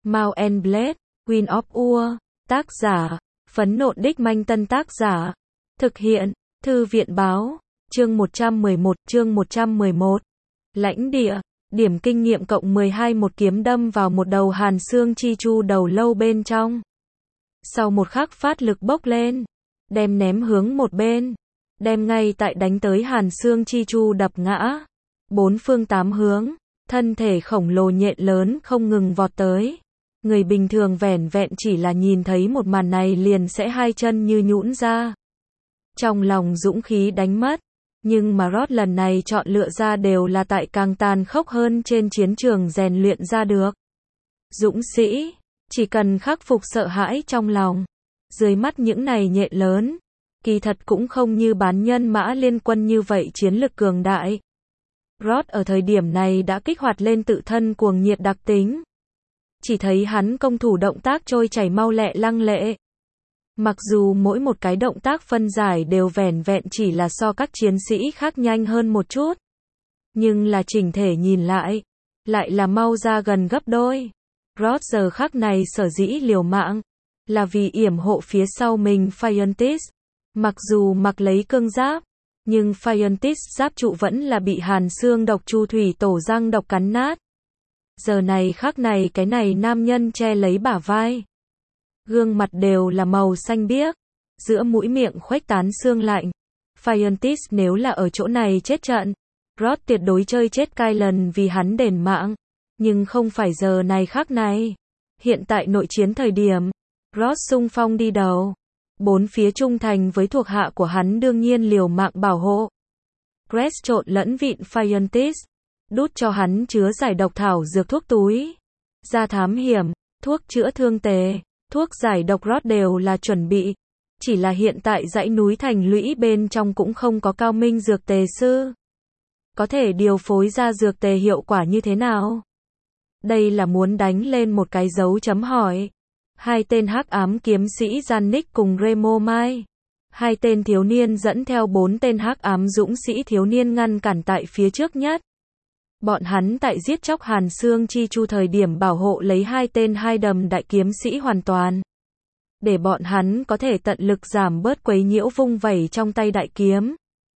Mount and Blade, Queen of Ur, tác giả, Phấn Nộn Đích Manh Tân tác giả, thực hiện, Thư viện báo, chương 111, lãnh địa, điểm kinh nghiệm cộng 12 một kiếm đâm vào một đầu Hàn Xương Chi Chu đầu lâu bên trong. Sau một khắc phát lực bốc lên, đem ném hướng một bên, đem ngay tại đánh tới Hàn Xương Chi Chu đập ngã. Bốn phương tám hướng, thân thể khổng lồ nhện lớn không ngừng vọt tới. Người bình thường vẻn vẹn chỉ là nhìn thấy một màn này liền sẽ hai chân như nhũn ra. Trong lòng dũng khí đánh mất, nhưng mà Roth lần này chọn lựa ra đều là tại càng tàn khốc hơn trên chiến trường rèn luyện ra được. Dũng sĩ, chỉ cần khắc phục sợ hãi trong lòng. Dưới mắt những này nhện lớn, kỳ thật cũng không như bán nhân mã liên quân như vậy chiến lực cường đại. Roth ở thời điểm này đã kích hoạt lên tự thân cuồng nhiệt đặc tính. Chỉ thấy hắn công thủ động tác trôi chảy mau lẹ lăng lệ. Mặc dù mỗi một cái động tác phân giải đều vẻn vẹn chỉ là so các chiến sĩ khác nhanh hơn một chút. Nhưng là chỉnh thể nhìn lại là mau ra gần gấp đôi. Roth giờ khắc này sở dĩ liều mạng, là vì yểm hộ phía sau mình Phiontis. Mặc dù mặc lấy cương giáp, nhưng Phiontis giáp trụ vẫn là bị Hàn Xương độc chu thủy tổ răng độc cắn nát. Giờ này khắc này cái này nam nhân che lấy bả vai. Gương mặt đều là màu xanh biếc, giữa mũi miệng khuếch tán xương lạnh. Phiontis nếu là ở chỗ này chết trận, Roth tuyệt đối chơi chết cai lần vì hắn đền mạng. Nhưng không phải giờ này khắc này. Hiện tại nội chiến thời điểm, Roth xung phong đi đầu. Bốn phía trung thành với thuộc hạ của hắn đương nhiên liều mạng bảo hộ. Crest trộn lẫn vịn Phiontis, đút cho hắn chứa giải độc thảo dược thuốc túi, ra thám hiểm, thuốc chữa thương tề, thuốc giải độc Roth đều là chuẩn bị. Chỉ là hiện tại dãy núi thành lũy bên trong cũng không có cao minh dược tề sư. Có thể điều phối ra dược tề hiệu quả như thế nào? Đây là muốn đánh lên một cái dấu chấm hỏi. Hai tên hắc ám kiếm sĩ Jannik cùng Remo Mai. Hai tên thiếu niên dẫn theo bốn tên hắc ám dũng sĩ thiếu niên ngăn cản tại phía trước nhất. Bọn hắn tại giết chóc Hàn Xương Chi Chu thời điểm bảo hộ lấy hai tên hai đầm đại kiếm sĩ hoàn toàn. Để bọn hắn có thể tận lực giảm bớt quấy nhiễu vung vẩy trong tay đại kiếm.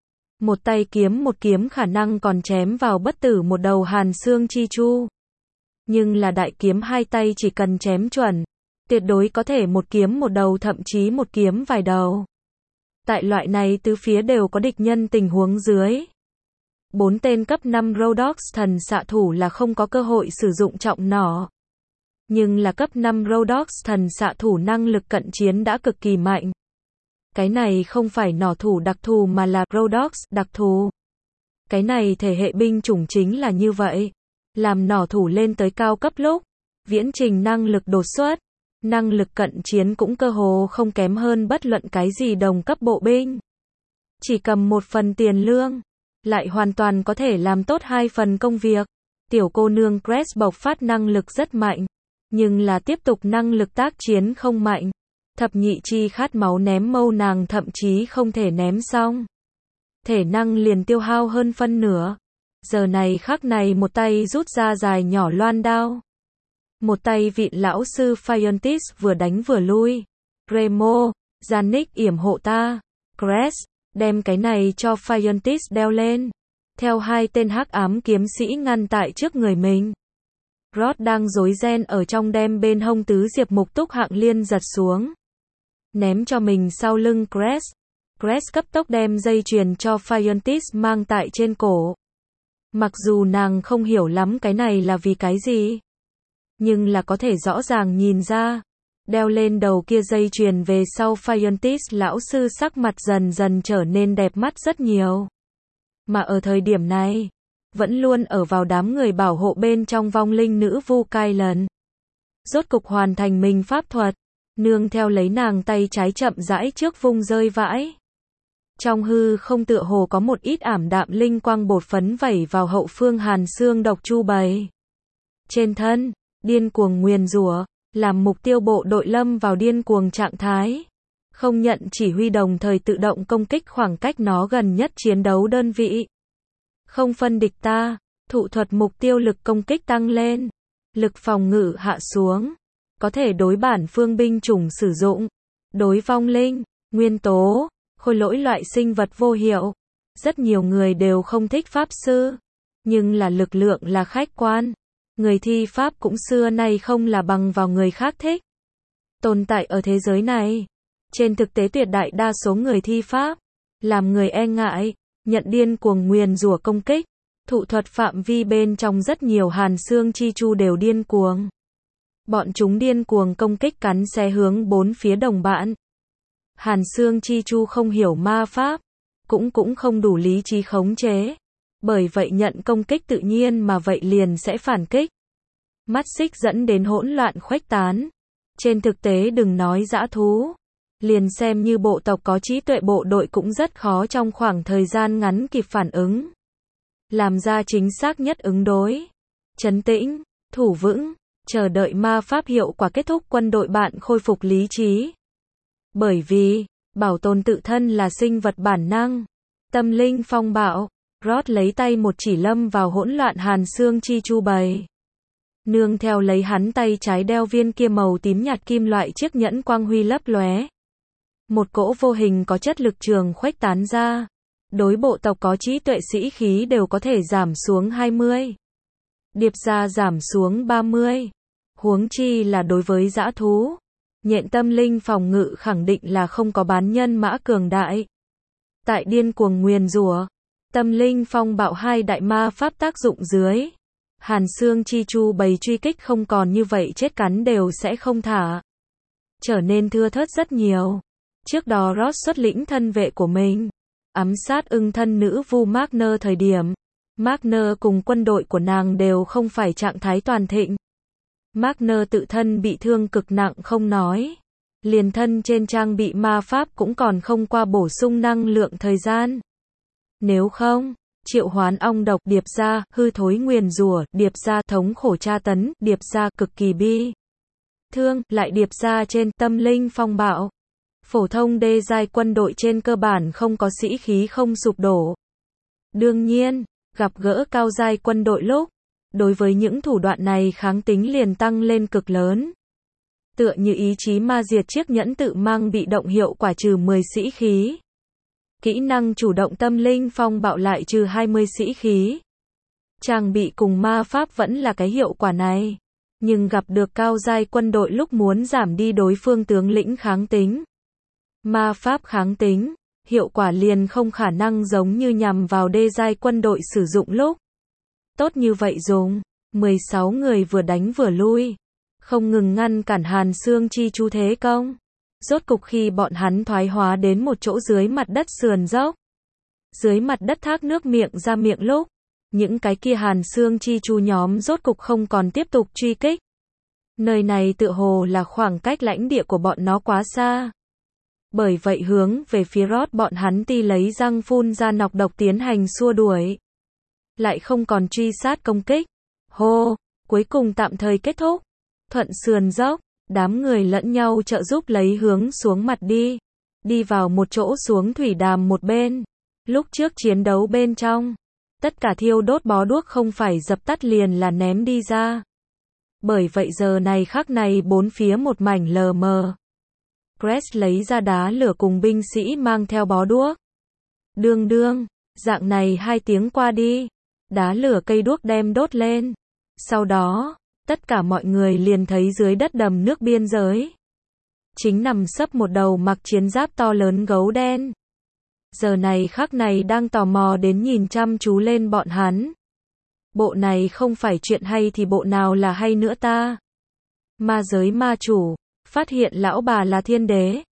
Một tay kiếm một kiếm khả năng còn chém vào bất tử một đầu Hàn Xương Chi Chu. Nhưng là đại kiếm hai tay chỉ cần chém chuẩn, tuyệt đối có thể một kiếm một đầu thậm chí một kiếm vài đầu. Tại loại này tứ phía đều có địch nhân tình huống dưới. Bốn tên cấp 5 Rhodox thần xạ thủ là không có cơ hội sử dụng trọng nỏ. Nhưng là cấp 5 Rhodox thần xạ thủ năng lực cận chiến đã cực kỳ mạnh. Cái này không phải nỏ thủ đặc thù mà là Rhodox đặc thù. Cái này thể hệ binh chủng chính là như vậy. Làm nỏ thủ lên tới cao cấp lúc, viễn trình năng lực đột xuất, năng lực cận chiến cũng cơ hồ không kém hơn bất luận cái gì đồng cấp bộ binh. Chỉ cầm một phần tiền lương, lại hoàn toàn có thể làm tốt hai phần công việc. Tiểu cô nương Crest bộc phát năng lực rất mạnh, nhưng là tiếp tục năng lực tác chiến không mạnh. Thập nhị chi khát máu ném mâu nàng thậm chí không thể ném xong. Thể năng liền tiêu hao hơn phân nửa. Giờ này khắc này một tay rút ra dài nhỏ loan đao. Một tay vịn lão sư Phiontis vừa đánh vừa lui. Remo, Jannik yểm hộ ta. Crest, đem cái này cho Phiontis đeo lên. Theo hai tên hắc ám kiếm sĩ ngăn tại trước người mình. Roth đang rối ren ở trong đem bên hông tứ diệp mục túc hạng liên giật xuống. Ném cho mình sau lưng Crest. Crest cấp tốc đem dây chuyền cho Phiontis mang tại trên cổ. Mặc dù nàng không hiểu lắm cái này là vì cái gì. Nhưng là có thể rõ ràng nhìn ra. Đeo lên đầu kia dây chuyền về sau Phiontis lão sư sắc mặt dần dần trở nên đẹp mắt rất nhiều. Mà ở thời điểm này, vẫn luôn ở vào đám người bảo hộ bên trong vong linh nữ vu cai lần. Rốt cục hoàn thành mình pháp thuật. Nương theo lấy nàng tay trái chậm rãi trước vung rơi vãi. Trong hư không tựa hồ có một ít ảm đạm linh quang bột phấn vẩy vào hậu phương Hàn Xương độc chu bầy. Trên thân, điên cuồng nguyền rủa, làm mục tiêu bộ đội lâm vào điên cuồng trạng thái. Không nhận chỉ huy đồng thời tự động công kích khoảng cách nó gần nhất chiến đấu đơn vị. Không phân địch ta, thụ thuật mục tiêu lực công kích tăng lên. Lực phòng ngự hạ xuống, có thể đối bản phương binh chủng sử dụng, đối vong linh, nguyên tố, khôi lỗi loại sinh vật vô hiệu. Rất nhiều người đều không thích pháp sư, nhưng là lực lượng là khách quan. Người thi pháp cũng xưa nay không là bằng vào người khác thích. Tồn tại ở thế giới này, trên thực tế tuyệt đại đa số người thi pháp, làm người e ngại, nhận điên cuồng nguyền rủa công kích. Thụ thuật phạm vi bên trong rất nhiều hàn xương chi chu đều điên cuồng. Bọn chúng điên cuồng công kích cắn xé hướng bốn phía đồng bạn. Hàn xương chi chu không hiểu ma pháp, cũng không đủ lý trí khống chế. Bởi vậy nhận công kích tự nhiên mà vậy liền sẽ phản kích. Mắt xích dẫn đến hỗn loạn khuếch tán. Trên thực tế đừng nói dã thú, liền xem như bộ tộc có trí tuệ bộ đội cũng rất khó trong khoảng thời gian ngắn kịp phản ứng. Làm ra chính xác nhất ứng đối. Trấn tĩnh, thủ vững, chờ đợi ma pháp hiệu quả kết thúc quân đội bạn khôi phục lý trí. Bởi vì, bảo tồn tự thân là sinh vật bản năng. Tâm linh phong bạo, Rod lấy tay một chỉ lâm vào hỗn loạn hàn xương chi chu bầy. Nương theo lấy hắn tay trái đeo viên kia màu tím nhạt kim loại chiếc nhẫn quang huy lấp lóe. Một cỗ vô hình có chất lực trường khuếch tán ra. Đối bộ tộc có trí tuệ sĩ khí đều có thể giảm xuống 20. Điệp gia giảm xuống 30. Huống chi là đối với dã thú. Nhện tâm linh phòng ngự khẳng định là không có bán nhân mã cường đại. Tại điên cuồng nguyền rủa, tâm linh phong bạo hai đại ma pháp tác dụng dưới. Hàn xương chi chu bầy truy kích không còn như vậy chết cắn đều sẽ không thả. Trở nên thưa thớt rất nhiều. Trước đó Ross xuất lĩnh thân vệ của mình. Ám sát ưng thân nữ vu Magner thời điểm. Magner cùng quân đội của nàng đều không phải trạng thái toàn thịnh. Magner tự thân bị thương cực nặng không nói. Liền thân trên trang bị ma pháp cũng còn không qua bổ sung năng lượng thời gian. Nếu không, triệu hoán ong độc điệp gia, hư thối nguyền rủa, điệp gia thống khổ tra tấn, điệp gia cực kỳ bi thương, lại điệp gia trên tâm linh phong bạo. Phổ thông đê giai quân đội trên cơ bản không có sĩ khí không sụp đổ. Đương nhiên, gặp gỡ cao giai quân đội lúc, đối với những thủ đoạn này kháng tính liền tăng lên cực lớn. Tựa như ý chí ma diệt chiếc nhẫn tự mang bị động hiệu quả trừ 10 sĩ khí. Kỹ năng chủ động tâm linh phong bạo lại trừ 20 sĩ khí. Trang bị cùng ma pháp vẫn là cái hiệu quả này. Nhưng gặp được cao giai quân đội lúc muốn giảm đi đối phương tướng lĩnh kháng tính. Ma pháp kháng tính, hiệu quả liền không khả năng giống như nhằm vào đê giai quân đội sử dụng lúc. Tốt như vậy dùng, 16 người vừa đánh vừa lui. Không ngừng ngăn cản hàn xương chi chu thế công. Rốt cục khi bọn hắn thoái hóa đến một chỗ dưới mặt đất sườn dốc. Dưới mặt đất thác nước miệng ra miệng lúc. Những cái kia hàn xương chi chu nhóm rốt cục không còn tiếp tục truy kích. Nơi này tựa hồ là khoảng cách lãnh địa của bọn nó quá xa. Bởi vậy hướng về phía Rod bọn hắn ti lấy răng phun ra nọc độc tiến hành xua đuổi. Lại không còn truy sát công kích. Hô, cuối cùng tạm thời kết thúc. Thuận sườn dốc, đám người lẫn nhau trợ giúp lấy hướng xuống mặt đi. Đi vào một chỗ xuống thủy đàm một bên. Lúc trước chiến đấu bên trong, tất cả thiêu đốt bó đuốc không phải dập tắt liền là ném đi ra. Bởi vậy giờ này khắc này bốn phía một mảnh lờ mờ. Crest lấy ra đá lửa cùng binh sĩ mang theo bó đuốc. Đương đương, dạng này 2 tiếng qua đi, đá lửa cây đuốc đem đốt lên. Sau đó, tất cả mọi người liền thấy dưới đất đầm nước biên giới. Chính nằm sấp một đầu mặc chiến giáp to lớn gấu đen. Giờ này khắc này đang tò mò đến nhìn chăm chú lên bọn hắn. Bộ này không phải chuyện hay thì bộ nào là hay nữa ta? Ma giới ma chủ, phát hiện lão bà là thiên đế.